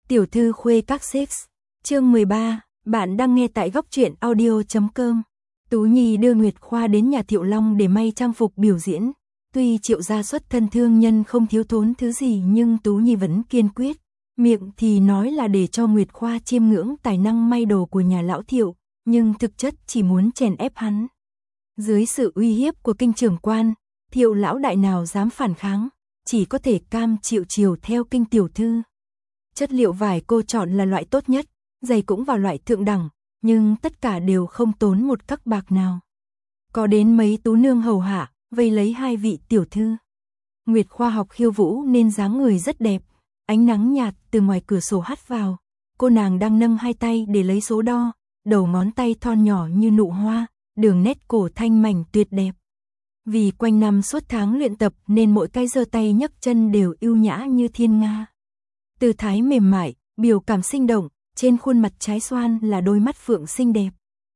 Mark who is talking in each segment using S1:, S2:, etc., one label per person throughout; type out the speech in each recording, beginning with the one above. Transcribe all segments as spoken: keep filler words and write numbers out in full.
S1: Tiểu thư khuê các sex. Chương mười ba, bạn đang nghe tại góc truyện audio chấm com. Tú Nhi đưa Nguyệt Khoa đến nhà Thiệu Long để may trang phục biểu diễn. Tuy Triệu gia xuất thân thương nhân không thiếu thốn thứ gì nhưng Tú Nhi vẫn kiên quyết. Miệng thì nói là để cho Nguyệt Khoa chiêm ngưỡng tài năng may đồ của nhà lão Thiệu, nhưng thực chất chỉ muốn chèn ép hắn. Dưới sự uy hiếp của kinh trưởng quan, Thiệu lão đại nào dám phản kháng, chỉ có thể cam chịu chiều theo kinh tiểu thư. Chất liệu vải cô chọn là loại tốt nhất, giày cũng vào loại thượng đẳng, nhưng tất cả đều không tốn một cắc bạc nào. Có đến mấy tú nương hầu hạ, vây lấy hai vị tiểu thư. Nguyệt Khoa học khiêu vũ nên dáng người rất đẹp, ánh nắng nhạt từ ngoài cửa sổ hắt vào. Cô nàng đang nâng hai tay để lấy số đo, đầu ngón tay thon nhỏ như nụ hoa, đường nét cổ thanh mảnh tuyệt đẹp. Vì quanh năm suốt tháng luyện tập nên mỗi cái giơ tay nhấc chân đều ưu nhã như thiên nga. Tư thái mềm mại, biểu cảm sinh động, trên khuôn mặt trái xoan là đôi mắt phượng xinh đẹp.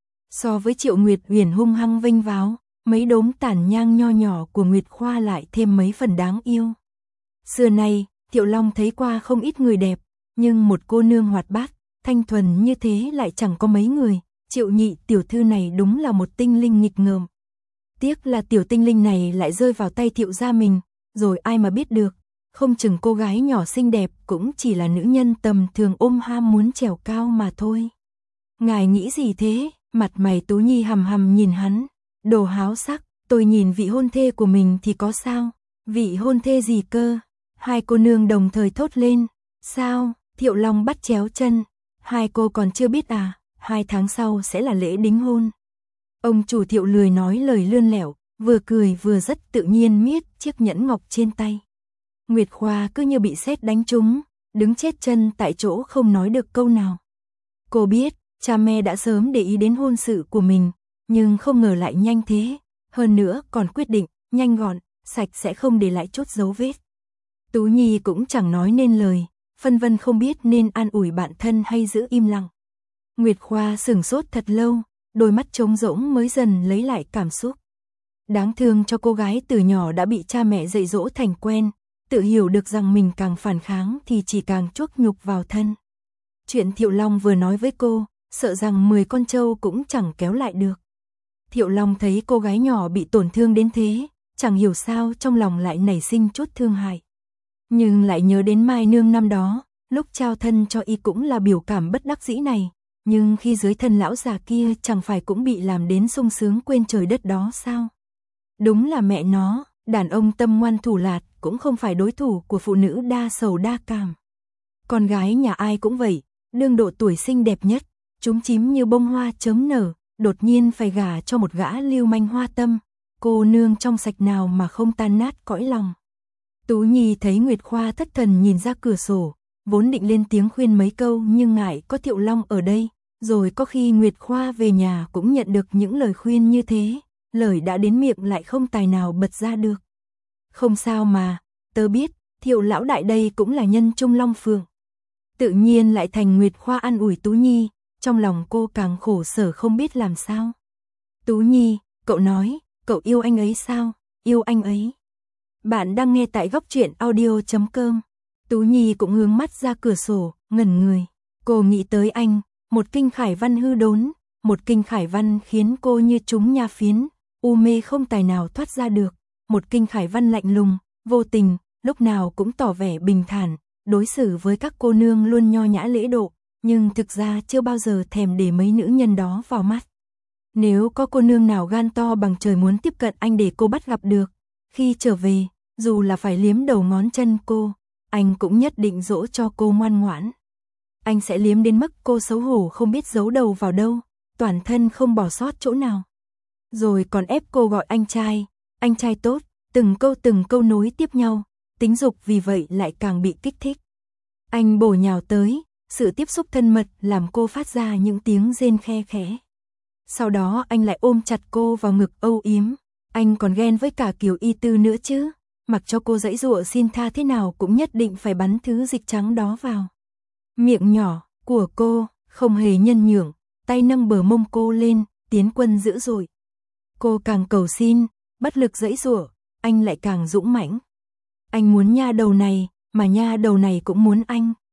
S1: So với Triệu Nguyệt Huyền hung hăng vênh váo, mấy đốm tản nhang nho nhỏ của Nguyệt Khoa lại thêm mấy phần đáng yêu. Xưa nay, Thiệu Long thấy qua không ít người đẹp, nhưng một cô nương hoạt bát, thanh thuần như thế lại chẳng có mấy người. Triệu nhị tiểu thư này đúng là một tinh linh nghịch ngợm. Tiếc là tiểu tinh linh này lại rơi vào tay Thiệu gia mình, rồi ai mà biết được, không chừng cô gái nhỏ xinh đẹp cũng chỉ là nữ nhân tầm thường ôm ham muốn trèo cao mà thôi. Ngài nghĩ gì thế? Mặt mày Tú Nhi hầm hầm nhìn hắn, đồ háo sắc, tôi nhìn vị hôn thê của mình thì có sao? Vị hôn thê gì cơ? Hai cô nương đồng thời thốt lên. Sao? Thiệu Long bắt chéo chân. Hai cô còn chưa biết à? Hai tháng sau sẽ là lễ đính hôn. Ông chủ Thiệu lười nói lời lươn lẻo, vừa cười vừa rất tự nhiên miết chiếc nhẫn ngọc trên tay. Nguyệt Khoa cứ như bị sét đánh trúng, đứng chết chân tại chỗ không nói được câu nào. Cô biết, cha mẹ đã sớm để ý đến hôn sự của mình, nhưng không ngờ lại nhanh thế, hơn nữa còn quyết định, nhanh gọn, sạch sẽ không để lại chút dấu vết. Tú Nhi cũng chẳng nói nên lời, phân vân không biết nên an ủi bạn thân hay giữ im lặng. Nguyệt Khoa sửng sốt thật lâu, đôi mắt trống rỗng mới dần lấy lại cảm xúc. Đáng thương cho cô gái từ nhỏ đã bị cha mẹ dạy dỗ thành quen, tự hiểu được rằng mình càng phản kháng thì chỉ càng chuốc nhục vào thân. Chuyện Thiệu Long vừa nói với cô, sợ rằng mười con trâu cũng chẳng kéo lại được. Thiệu Long thấy cô gái nhỏ bị tổn thương đến thế, chẳng hiểu sao trong lòng lại nảy sinh chút thương hại. Nhưng lại nhớ đến Mai Nương năm đó, lúc trao thân cho y cũng là biểu cảm bất đắc dĩ này, nhưng khi dưới thân lão già kia chẳng phải cũng bị làm đến sung sướng quên trời đất đó sao? Đúng là mẹ nó, đàn ông tâm ngoan thủ lạt cũng không phải đối thủ của phụ nữ đa sầu đa cảm. Con gái nhà ai cũng vậy, đương độ tuổi xinh đẹp nhất, chúm chím như bông hoa chớm nở, đột nhiên phải gả cho một gã lưu manh hoa tâm, cô nương trong sạch nào mà không tan nát cõi lòng. Tú Nhi thấy Nguyệt Khoa thất thần nhìn ra cửa sổ, vốn định lên tiếng khuyên mấy câu nhưng ngại có Thiệu Long ở đây, rồi có khi Nguyệt Khoa về nhà cũng nhận được những lời khuyên như thế, lời đã đến miệng lại không tài nào bật ra được. Không sao mà, tớ biết, Thiệu lão đại đây cũng là nhân trung long phượng. Tự nhiên lại thành Nguyệt Khoa an ủi Tú Nhi, trong lòng cô càng khổ sở không biết làm sao. Tú Nhi, cậu nói, cậu yêu anh ấy sao? Yêu anh ấy. Bạn đang nghe tại góc truyện audio chấm com. Tú Nhi cũng hướng mắt ra cửa sổ, ngẩn người. Cô nghĩ tới anh, một kinh khải văn hư đốn, một kinh khải văn khiến cô như trúng nha phiến, u mê không tài nào thoát ra được. Một kinh khải văn lạnh lùng, vô tình, lúc nào cũng tỏ vẻ bình thản, đối xử với các cô nương luôn nho nhã lễ độ, nhưng thực ra chưa bao giờ thèm để mấy nữ nhân đó vào mắt. Nếu có cô nương nào gan to bằng trời muốn tiếp cận anh để cô bắt gặp được, khi trở về, dù là phải liếm đầu ngón chân cô, anh cũng nhất định dỗ cho cô ngoan ngoãn. Anh sẽ liếm đến mức cô xấu hổ không biết giấu đầu vào đâu, toàn thân không bỏ sót chỗ nào. Rồi còn ép cô gọi anh trai, anh trai tốt, từng câu từng câu nối tiếp nhau, tính dục vì vậy lại càng bị kích thích. Anh bổ nhào tới, sự tiếp xúc thân mật làm cô phát ra những tiếng rên khe khẽ. Sau đó anh lại ôm chặt cô vào ngực âu yếm, anh còn ghen với cả Kiều Y Tư nữa chứ, mặc cho cô giãy giụa xin tha thế nào cũng nhất định phải bắn thứ dịch trắng đó vào. Miệng nhỏ của cô không hề nhân nhượng, tay nâng bờ mông cô lên, tiến quân dữ dội. Cô càng cầu xin, bất lực giãy giụa, anh lại càng dũng mãnh. Anh muốn nha đầu này, mà nha đầu này cũng muốn anh.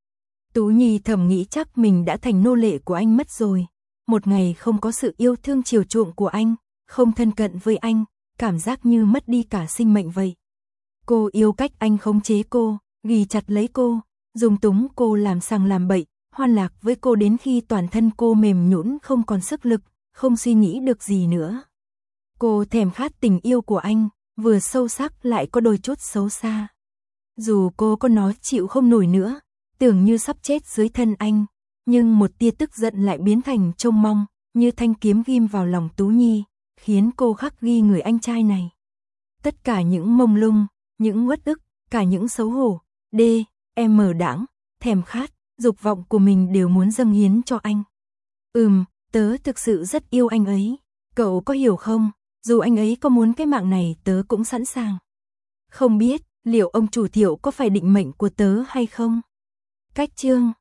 S1: Tú Nhi thầm nghĩ chắc mình đã thành nô lệ của anh mất rồi. Một ngày không có sự yêu thương chiều chuộng của anh, không thân cận với anh, cảm giác như mất đi cả sinh mệnh vậy. Cô yêu cách anh khống chế cô, ghi chặt lấy cô, dùng túng cô làm sằng làm bậy, hoan lạc với cô đến khi toàn thân cô mềm nhũn không còn sức lực, không suy nghĩ được gì nữa. Cô thèm khát tình yêu của anh, vừa sâu sắc lại có đôi chút xấu xa. Dù cô có nói chịu không nổi nữa, tưởng như sắp chết dưới thân anh, nhưng một tia tức giận lại biến thành trông mong, như thanh kiếm ghim vào lòng Tú Nhi, khiến cô khắc ghi người anh trai này. Tất cả những mông lung, những uất ức, cả những xấu hổ, đê, em mờ đãng, thèm khát, dục vọng của mình đều muốn dâng hiến cho anh. Ừm, tớ thực sự rất yêu anh ấy, cậu có hiểu không, dù anh ấy có muốn cái mạng này tớ cũng sẵn sàng. Không biết, liệu ông chủ Thiệu có phải định mệnh của tớ hay không? Cách chương